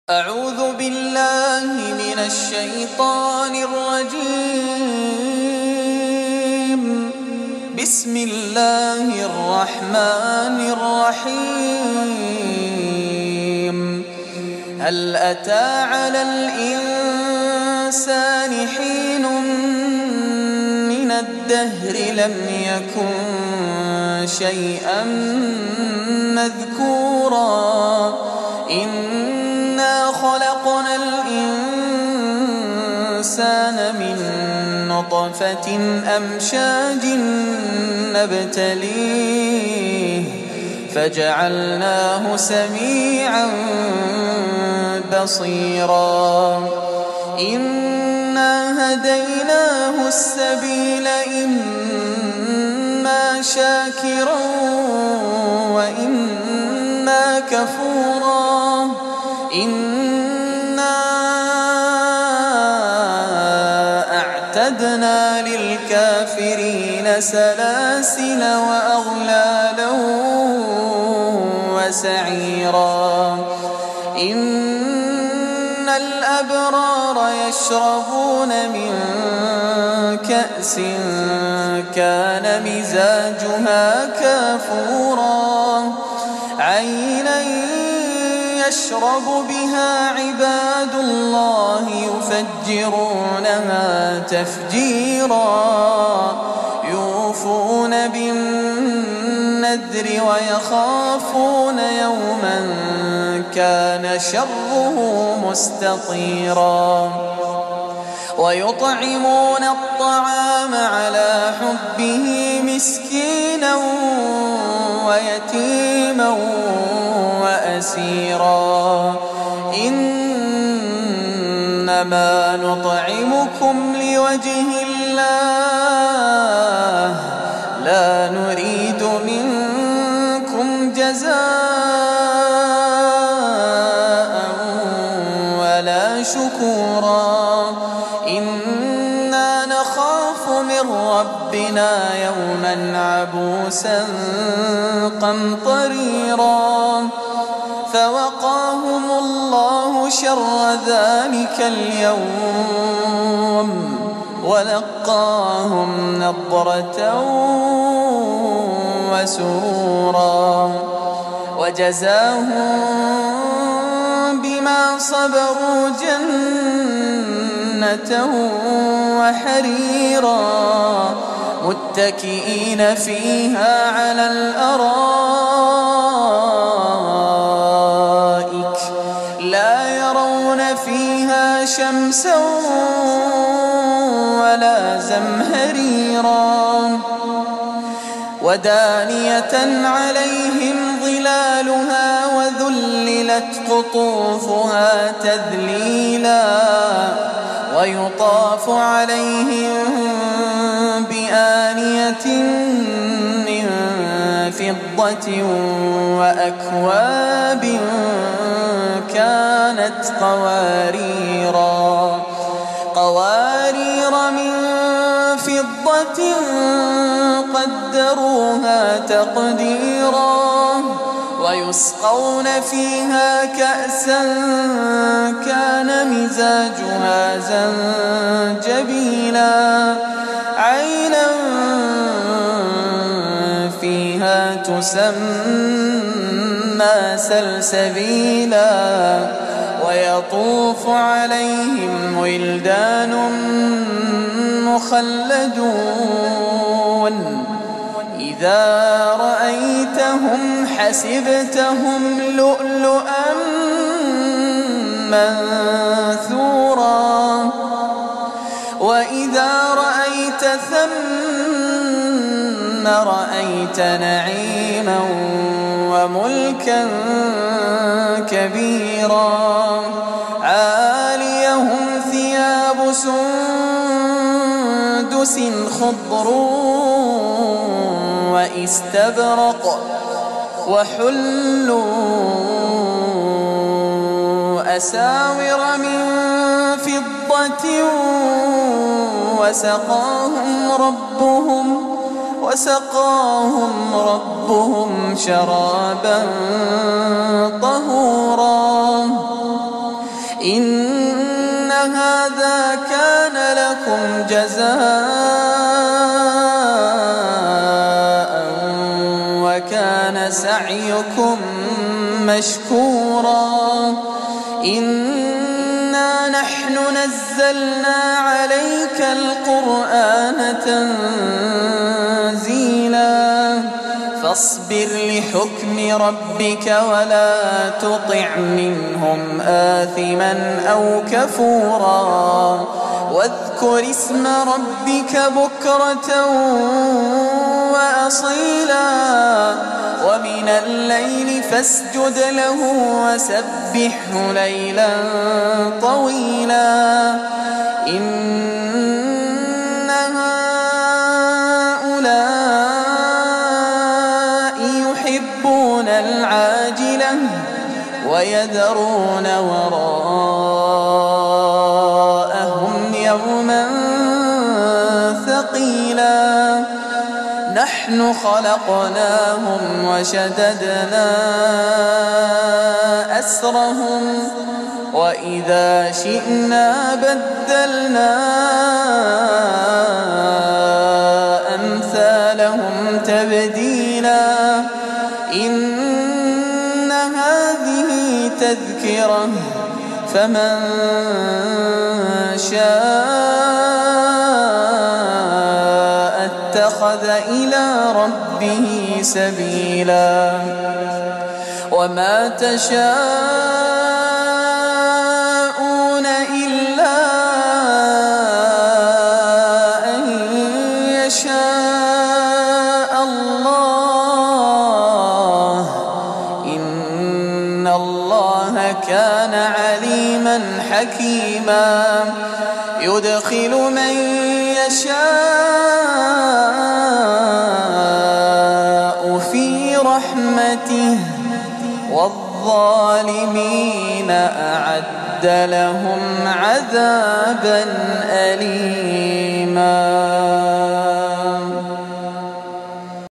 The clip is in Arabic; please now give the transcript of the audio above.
أعوذ بالله من الشيطان الرجيم. بسم الله الرحمن الرحيم. هل أتى على الإنسان حين من الدهر لم يكن شيئا مذكورا إنا خلقنا الإنسان من نطفة أمشاج نبتليه فجعلناه سميعا بصيرا إنا هديناه السبيل إما شاكرا وإما كفورا إنا أعتدنا للكافرين سلاسل وأغلالا وسعيرا إن الأبرار يشربون من كأس كان مزاجها كافورا عينا يشرب بها عباد الله يفجرونها تفجيرا يوفون بالنذر ويخافون يوما كان شره مستطيرا ويطعمون الطعام على حبه مسكينا ويتيما وأسيرا إنما نطعمكم لوجه الله لا نريد منكم جزاء ولا شكورا إنا نخاف من ربنا يوما عبوسا قمطريرا فوقاهم الله شر ذلك اليوم ولقاهم نضرة وسرورا وجزاهم بما صبروا جنة وحريرا متكئين فيها على الأرائك لا يرون فيها شمسا ولا زمهريرا ودانية عليهم ظلالها وذللت قطوفها تذليلا ويطاف عليهم بآنية من فضة وأكواب كانت قوارير من فضة قدروها تقديرا ويسقون فيها كأسا كان مزاجها زنجبيلا عينا فيها تسمى سلسبيلا ويطوف عليهم ولدان مخلدون إذا رأيتهم حسبتهم لؤلؤا منثورا وإذا رأيت ثم رأيت نعيما وملكا كبيرا عاليهم ثياب سندس خضر واستبرق وحلوا أساور من فضة وسقاهم ربهم شرابا طهورا إن هذا كان لكم جزاء وكان سعيكم مشكورا إنا نحن نزلنا عليك القرآن تنزيلا فاصبر لحكم ربك ولا تطع منهم آثما أو كفورا واذكر اسم ربك بكرة وأصيلا ومن الليل فاسجد له وسبحه ليلا طويلا إن هؤلاء يحبون العاجلة ويذرون وراءهم يوما ثقيلا نحن خلقناهم وشددنا أسرهم وإذا شئنا بدلنا أمثالهم تبديلا إن هذه تذكرة فمن شاء اتخذ إلى ربه سبيلا وما تشاءون إلا أن يشاء الله إن الله كان عليما حكيما يدخل من يشاء في رحمته والظالمين أعد لهم عذابا أليما